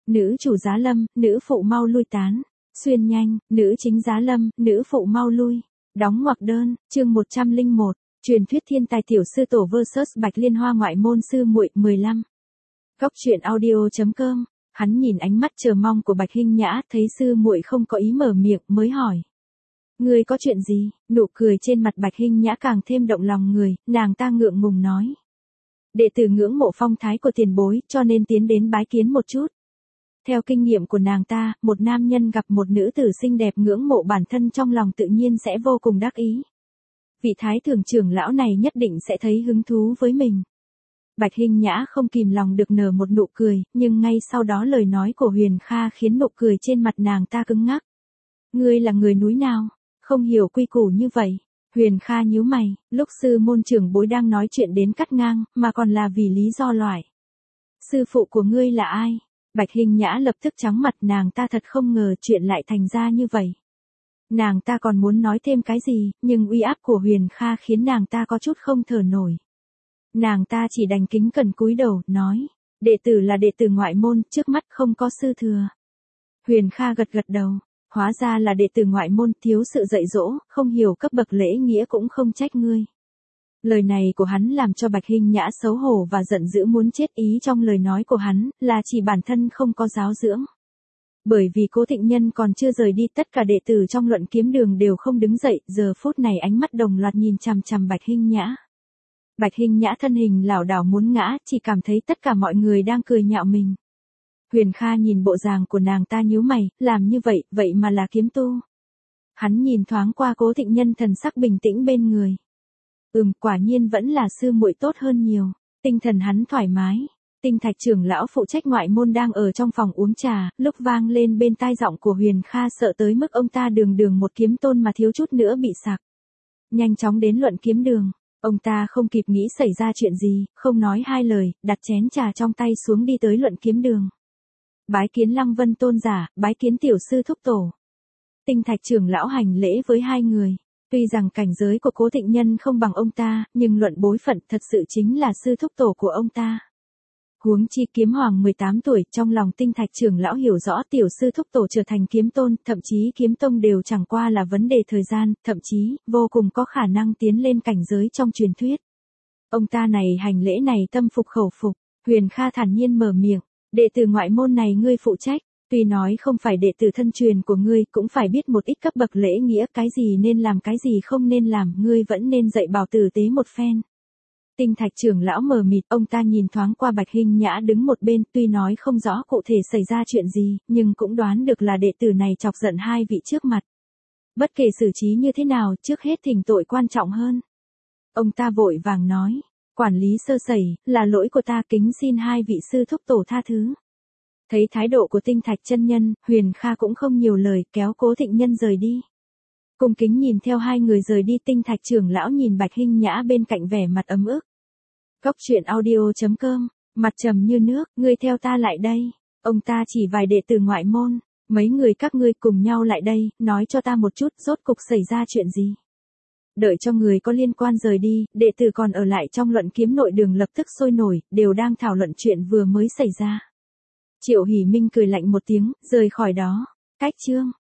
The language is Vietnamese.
nữ chủ giá lâm, nữ phụ mau lui tán. Xuyên nhanh, nữ chính giá lâm, nữ phụ mau lui. Đóng ngoặc đơn, chương 101, truyền thuyết thiên tài tiểu sư tổ vs Bạch Liên Hoa ngoại môn sư muội 15. Góc truyện audio.com. Hắn nhìn ánh mắt chờ mong của Bạch Hinh Nhã, thấy sư muội không có ý mở miệng, mới hỏi: "Ngươi có chuyện gì?" Nụ cười trên mặt Bạch Hinh Nhã càng thêm động lòng người, nàng ta ngượng ngùng nói: "Đệ tử ngưỡng mộ phong thái của tiền bối, cho nên tiến đến bái kiến một chút." Theo kinh nghiệm của nàng ta, một nam nhân gặp một nữ tử xinh đẹp ngưỡng mộ bản thân trong lòng tự nhiên sẽ vô cùng đắc ý. Vị thái thượng trưởng lão này nhất định sẽ thấy hứng thú với mình. Bạch Hinh Nhã không kìm lòng được nở một nụ cười, nhưng ngay sau đó lời nói của Huyền Kha khiến nụ cười trên mặt nàng ta cứng ngắc. "Ngươi là người núi nào? Không hiểu quy củ như vậy." Huyền Kha nhíu mày, lúc sư môn trưởng bối đang nói chuyện đến cắt ngang, mà còn là vì lý do loại: "Sư phụ của ngươi là ai?" Bạch Hinh Nhã lập tức trắng mặt, nàng ta thật không ngờ chuyện lại thành ra như vậy. Nàng ta còn muốn nói thêm cái gì, nhưng uy áp của Huyền Kha khiến nàng ta có chút không thở nổi. Nàng ta chỉ đành kính cẩn cúi đầu, nói: "Đệ tử là đệ tử ngoại môn, trước mắt không có sư thừa." Huyền Kha gật gật đầu, hóa ra là đệ tử ngoại môn, thiếu sự dạy dỗ, không hiểu cấp bậc lễ nghĩa cũng không trách ngươi. Lời này của hắn làm cho Bạch Hinh Nhã xấu hổ và giận dữ muốn chết, ý trong lời nói của hắn là chỉ bản thân không có giáo dưỡng. Bởi vì Cố Thịnh Nhân còn chưa rời đi, tất cả đệ tử trong Luận Kiếm Đường đều không đứng dậy, giờ phút này ánh mắt đồng loạt nhìn chằm chằm Bạch Hinh Nhã. Bạch Hinh Nhã thân hình lảo đảo muốn ngã, chỉ cảm thấy tất cả mọi người đang cười nhạo mình. Huyền Kha nhìn bộ dạng của nàng ta nhíu mày, làm như vậy, vậy mà là kiếm tu. Hắn nhìn thoáng qua Cố Thịnh Nhân, thần sắc bình tĩnh bên người. Quả nhiên vẫn là sư muội tốt hơn nhiều. Tinh thần hắn thoải mái. Tinh Thạch trưởng lão phụ trách ngoại môn đang ở trong phòng uống trà, lúc vang lên bên tai giọng của Huyền Kha sợ tới mức ông ta đường đường một kiếm tôn mà thiếu chút nữa bị sặc. Nhanh chóng đến Luận Kiếm Đường. Ông ta không kịp nghĩ xảy ra chuyện gì, không nói hai lời, đặt chén trà trong tay xuống đi tới Luận Kiếm Đường. Bái kiến Lăng Vân tôn giả, bái kiến tiểu sư thúc tổ. Tinh Thạch trưởng lão hành lễ với hai người. Tuy rằng cảnh giới của Cố Thịnh Nhân không bằng ông ta, nhưng luận bối phận thật sự chính là sư thúc tổ của ông ta. Huống chi kiếm hoàng 18 tuổi, trong lòng Tinh Thạch trưởng lão hiểu rõ tiểu sư thúc tổ trở thành kiếm tôn, thậm chí kiếm tông đều chẳng qua là vấn đề thời gian, thậm chí, vô cùng có khả năng tiến lên cảnh giới trong truyền thuyết. Ông ta này hành lễ này tâm phục khẩu phục. Huyền Kha thản nhiên mở miệng: "Đệ tử ngoại môn này ngươi phụ trách. Tuy nói không phải đệ tử thân truyền của ngươi, cũng phải biết một ít cấp bậc lễ nghĩa, cái gì nên làm cái gì không nên làm, ngươi vẫn nên dạy bảo tử tế một phen." Tinh Thạch trưởng lão mờ mịt, ông ta nhìn thoáng qua Bạch Hinh Nhã đứng một bên, tuy nói không rõ cụ thể xảy ra chuyện gì, nhưng cũng đoán được là đệ tử này chọc giận hai vị trước mặt. Bất kể xử trí như thế nào, trước hết thỉnh tội quan trọng hơn. Ông ta vội vàng nói: "Quản lý sơ sẩy, là lỗi của ta, kính xin hai vị sư thúc tổ tha thứ." Thấy thái độ của Tinh Thạch chân nhân, Huyền Kha cũng không nhiều lời, kéo Cố Thịnh Nhân rời đi. Cung kính nhìn theo hai người rời đi, Tinh Thạch trưởng lão nhìn Bạch Hinh Nhã bên cạnh vẻ mặt ấm ức. Góc truyện audio.com. Mặt trầm như nước: "Ngươi theo ta lại đây." Ông ta chỉ vài đệ tử ngoại môn: "Mấy người các ngươi cùng nhau lại đây, nói cho ta một chút, rốt cục xảy ra chuyện gì." Đợi cho người có liên quan rời đi, đệ tử còn ở lại trong Luận Kiếm nội đường lập tức sôi nổi, đều đang thảo luận chuyện vừa mới xảy ra. Triệu Hỷ Minh cười lạnh một tiếng, rời khỏi đó. Cách chương